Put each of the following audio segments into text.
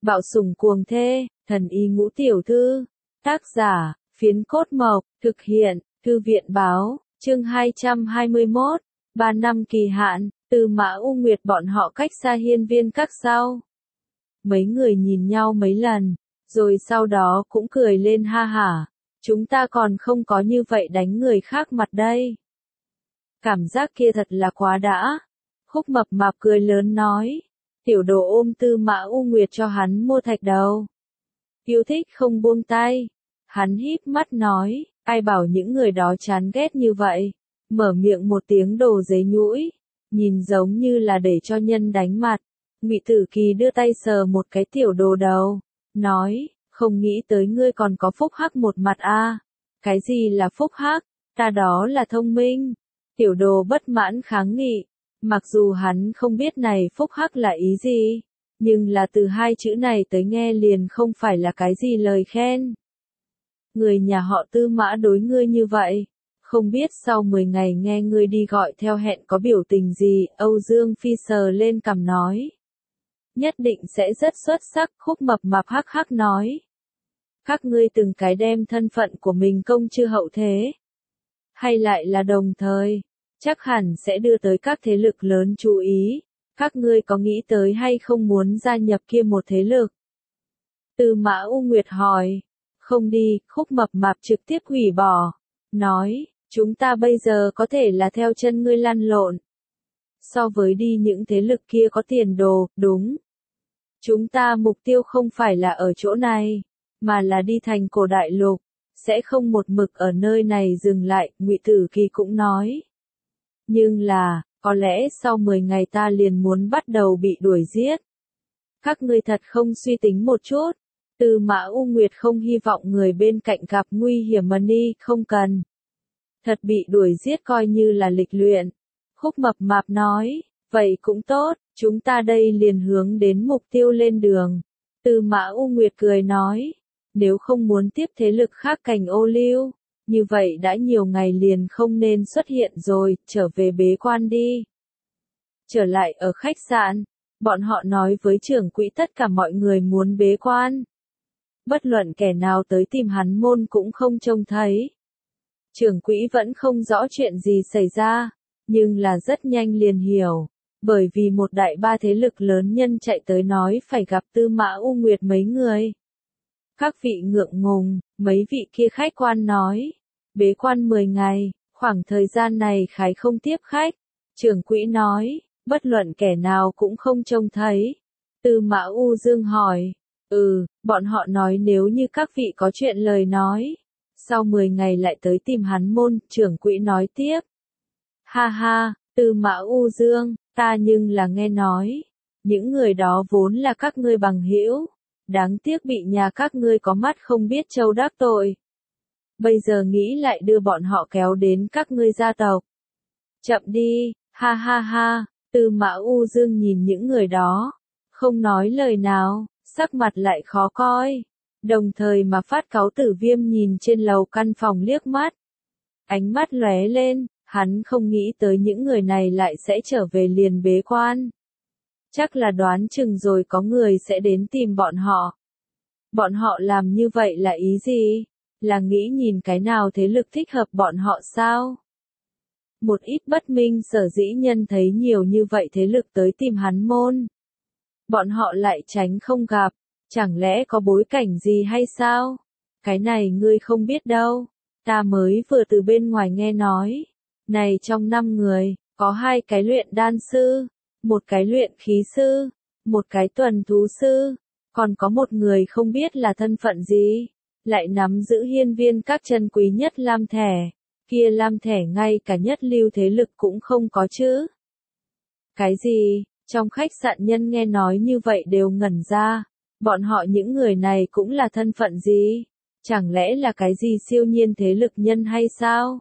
Bạo sủng cuồng thê, thần y ngũ tiểu thư. Tác giả, Phiến Cốt Mộc, thực hiện, Thư viện báo, chương 221, 3 năm kỳ hạn, Tư Mã U Nguyệt bọn họ cách xa hiên viên các sau. Mấy người nhìn nhau mấy lần, rồi sau đó cũng cười lên ha hả, chúng ta còn không có như vậy đánh người khác mặt đây. Cảm giác kia thật là quá đã. Khúc Mập Mạp cười lớn nói, tiểu đồ ôm Tư Mã U Nguyệt cho hắn mua thạch đầu. Yêu thích không buông tay. Hắn híp mắt nói, ai bảo những người đó chán ghét như vậy. Mở miệng một tiếng đồ giấy nhũi, nhìn giống như là để cho nhân đánh mặt. Ngụy Tử Kỳ đưa tay sờ một cái tiểu đồ đầu, nói, không nghĩ tới ngươi còn có phúc hắc một mặt a. Cái gì là phúc hắc? Ta đó là thông minh. Tiểu đồ bất mãn kháng nghị, mặc dù hắn không biết này phúc hắc là ý gì, nhưng là từ hai chữ này tới nghe liền không phải là cái gì lời khen. Người nhà họ Tư Mã đối ngươi như vậy, không biết sau 10 ngày nghe ngươi đi gọi theo hẹn có biểu tình gì. Âu Dương Phi sờ lên cằm nói, nhất định sẽ rất xuất sắc. Khúc Mập Mạp hắc hắc nói, các ngươi từng cái đem thân phận của mình công chư hậu thế, hay lại là đồng thời, chắc hẳn sẽ đưa tới các thế lực lớn chú ý. Các ngươi có nghĩ tới hay không muốn gia nhập kia một thế lực? Tư Mã U Nguyệt hỏi. Không đi. Khúc Mập Mạp trực tiếp hủy bỏ, nói, chúng ta bây giờ có thể là theo chân ngươi lăn lộn. So với đi những thế lực kia có tiền đồ, đúng. Chúng ta mục tiêu không phải là ở chỗ này, mà là đi thành cổ đại lục, sẽ không một mực ở nơi này dừng lại. Ngụy Tử Kỳ cũng nói. Nhưng là, có lẽ sau 10 ngày ta liền muốn bắt đầu bị đuổi giết. Các ngươi thật không suy tính một chút. Tư Mã U Nguyệt không hy vọng người bên cạnh gặp nguy hiểm mà đi, không cần. Thật bị đuổi giết coi như là lịch luyện. Khúc Mập Mạp nói, vậy cũng tốt, chúng ta đây liền hướng đến mục tiêu lên đường. Tư Mã U Nguyệt cười nói, nếu không muốn tiếp thế lực khác cành ô liu, như vậy đã nhiều ngày liền không nên xuất hiện rồi, trở về bế quan đi. Trở lại ở khách sạn, bọn họ nói với trưởng quỹ tất cả mọi người muốn bế quan. Bất luận kẻ nào tới tìm hắn môn cũng không trông thấy. Trưởng quỹ vẫn không rõ chuyện gì xảy ra, nhưng là rất nhanh liền hiểu, bởi vì một đại ba thế lực lớn nhân chạy tới nói phải gặp Tư Mã U Nguyệt mấy người. Các vị ngượng ngùng, mấy vị kia khách quan nói, bế quan 10 ngày, khoảng thời gian này khái không tiếp khách. Trưởng quỹ nói, bất luận kẻ nào cũng không trông thấy. Tư Mã U Dương hỏi, bọn họ nói nếu như các vị có chuyện lời nói, sau 10 ngày lại tới tìm hắn môn. Trưởng quỹ nói tiếp. Ha ha, Tư Mã U Dương, ta nhưng là nghe nói, những người đó vốn là các ngươi bằng hữu, đáng tiếc bị nhà các ngươi có mắt không biết trâu đắc tội. Bây giờ nghĩ lại đưa bọn họ kéo đến các ngươi gia tộc. Chậm đi, ha ha ha. Tư Mã U Dương nhìn những người đó, không nói lời nào, sắc mặt lại khó coi. Đồng thời mà Phát Cáu Tử Viêm nhìn trên lầu căn phòng liếc mắt. Ánh mắt lóe lên, hắn không nghĩ tới những người này lại sẽ trở về liền bế quan. Chắc là đoán chừng rồi có người sẽ đến tìm bọn họ. Bọn họ làm như vậy là ý gì? Là nghĩ nhìn cái nào thế lực thích hợp bọn họ sao? Một ít bất minh sở dĩ nhân thấy nhiều như vậy thế lực tới tìm hắn môn. Bọn họ lại tránh không gặp, chẳng lẽ có bối cảnh gì hay sao? Cái này ngươi không biết đâu, ta mới vừa từ bên ngoài nghe nói. Này trong 5 người, có 2 cái luyện đan sư, một cái luyện khí sư, một cái tuần thú sư, còn có một người không biết là thân phận gì, lại nắm giữ hiên viên các chân quý nhất lam thẻ. Kia lam thẻ ngay cả nhất lưu thế lực cũng không có chứ. Cái gì? Trong khách sạn nhân nghe nói như vậy đều ngẩn ra. Bọn họ những người này cũng là thân phận gì? Chẳng lẽ là cái gì siêu nhiên thế lực nhân hay sao?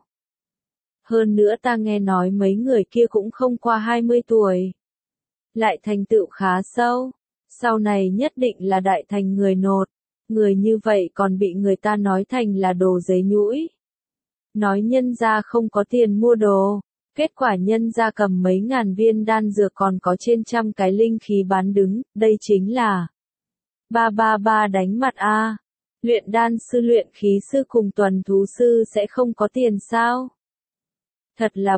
Hơn nữa ta nghe nói mấy người kia cũng không qua 20 tuổi. Lại thành tựu khá sâu. Sau này nhất định là đại thành người nột. Người như vậy còn bị người ta nói thành là đồ giấy nhũi. Nói nhân ra không có tiền mua đồ, kết quả nhân ra cầm mấy ngàn viên đan dược còn có trên trăm cái linh khí bán đứng, đây chính là 333 đánh mặt a. Luyện đan sư luyện khí sư cùng tuần thú sư sẽ không có tiền sao? Thật là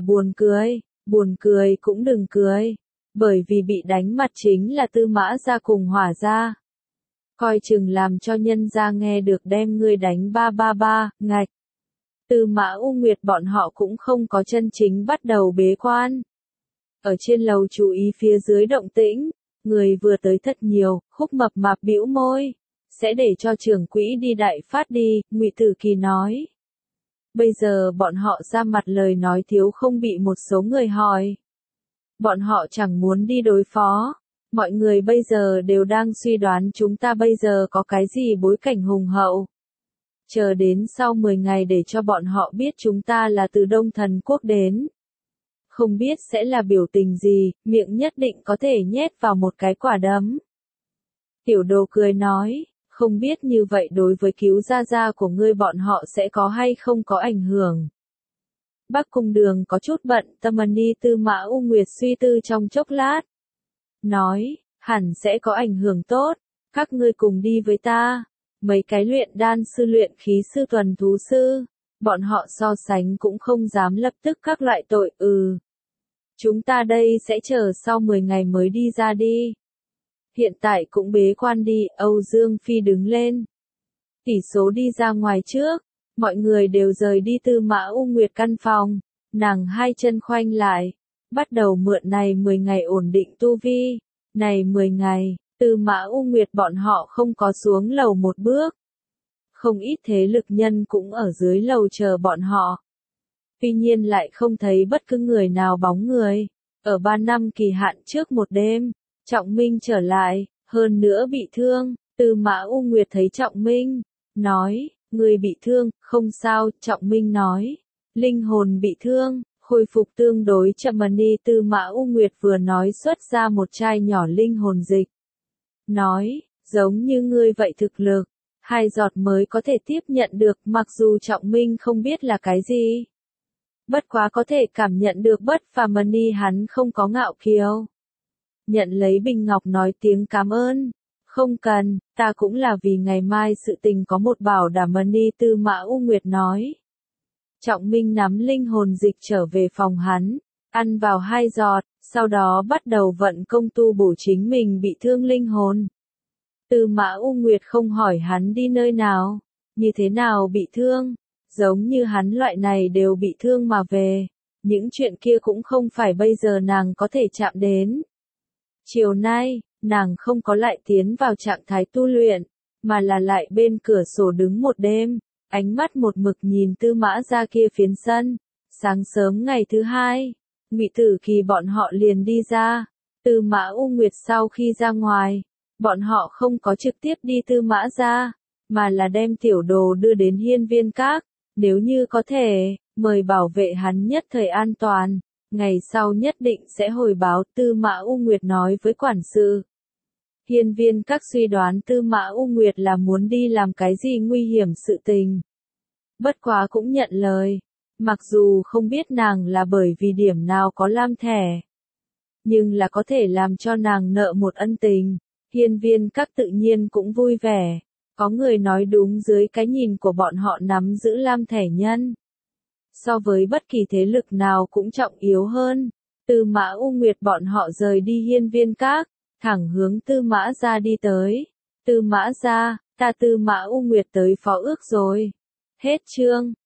buồn cười cũng đừng cười. Bởi vì bị đánh mặt chính là Tư Mã gia cùng Hỏa gia. Coi chừng làm cho nhân gia nghe được đem ngươi đánh 333, ngạch. Tư Mã U Nguyệt bọn họ cũng không có chân chính bắt đầu bế quan. Ở trên lầu chú ý phía dưới động tĩnh, người vừa tới thật nhiều, Khúc Mập Mạp bĩu môi. Sẽ để cho trưởng quỹ đi đại phát đi, Ngụy Tử Kỳ nói. Bây giờ bọn họ ra mặt lời nói thiếu không bị một số người hỏi. Bọn họ chẳng muốn đi đối phó. Mọi người bây giờ đều đang suy đoán chúng ta bây giờ có cái gì bối cảnh hùng hậu. Chờ đến sau 10 ngày để cho bọn họ biết chúng ta là từ Đông Thần Quốc đến. Không biết sẽ là biểu tình gì, miệng nhất định có thể nhét vào một cái quả đấm. Tiểu Đồ cười nói, không biết như vậy đối với cứu gia gia của ngươi bọn họ sẽ có hay không có ảnh hưởng. Bắc Cung Đường có chút bận, Tâm Ni Tư Mã U Nguyệt suy tư trong chốc lát. Nói, hẳn sẽ có ảnh hưởng tốt, các ngươi cùng đi với ta. Mấy cái luyện đan sư luyện khí sư tuần thú sư, bọn họ so sánh cũng không dám lập tức các loại tội, Chúng ta đây sẽ chờ sau 10 ngày mới đi ra đi. Hiện tại cũng bế quan đi, Âu Dương Phi đứng lên. Tỷ số đi ra ngoài trước, mọi người đều rời đi Tư Mã U Nguyệt căn phòng, nàng hai chân khoanh lại, bắt đầu mượn này 10 ngày ổn định tu vi. Này 10 ngày, Tư Mã U Nguyệt bọn họ không có xuống lầu một bước. Không ít thế lực nhân cũng ở dưới lầu chờ bọn họ. Tuy nhiên lại không thấy bất cứ người nào bóng người. Ở 3 năm kỳ hạn trước một đêm, Trọng Minh trở lại, hơn nữa bị thương. Tư Mã U Nguyệt thấy Trọng Minh, nói, người bị thương, không sao, Trọng Minh nói. Linh hồn bị thương, khôi phục tương đối chậm. Ni Tư Mã U Nguyệt vừa nói xuất ra một chai nhỏ linh hồn dịch. Nói, giống như ngươi vậy thực lực, 2 giọt mới có thể tiếp nhận được, mặc dù Trọng Minh không biết là cái gì. Bất quá có thể cảm nhận được bất phàm. Ni hắn không có ngạo kiêu. Nhận lấy bình ngọc nói tiếng cảm ơn. Không cần, ta cũng là vì ngày mai sự tình có một bảo đảm. Ni Tư Mã U Nguyệt nói. Trọng Minh nắm linh hồn dịch trở về phòng hắn, ăn vào 2 giọt, sau đó bắt đầu vận công tu bổ chính mình bị thương linh hồn. Tư Mã U Nguyệt không hỏi hắn đi nơi nào, như thế nào bị thương, giống như hắn loại này đều bị thương mà về, những chuyện kia cũng không phải bây giờ nàng có thể chạm đến. Chiều nay, nàng không có lại tiến vào trạng thái tu luyện, mà là lại bên cửa sổ đứng một đêm, ánh mắt một mực nhìn Tư Mã ra kia phiến sân. Sáng sớm ngày thứ 2, Ngụy Tử Kỳ bọn họ liền đi ra. Tư Mã U Nguyệt sau khi ra ngoài, bọn họ không có trực tiếp đi Tư Mã ra, mà là đem Tiểu Đồ đưa đến Hiên Viên Các. Nếu như có thể, mời bảo vệ hắn nhất thời an toàn, ngày sau nhất định sẽ hồi báo. Tư Mã U Nguyệt nói với quản sự. Hiên Viên Các suy đoán Tư Mã U Nguyệt là muốn đi làm cái gì nguy hiểm sự tình. Bất quá cũng nhận lời, mặc dù không biết nàng là bởi vì điểm nào có lam thẻ, nhưng là có thể làm cho nàng nợ một ân tình. Hiên Viên Các tự nhiên cũng vui vẻ. Có người nói đúng, dưới cái nhìn của bọn họ nắm giữ lam thẻ nhân, so với bất kỳ thế lực nào cũng trọng yếu hơn. Tư Mã U Nguyệt bọn họ rời đi Hiên Viên Các, thẳng hướng Tư Mã gia đi tới. Tư Mã gia, ta Tư Mã U Nguyệt tới phó ước rồi. Hết chương.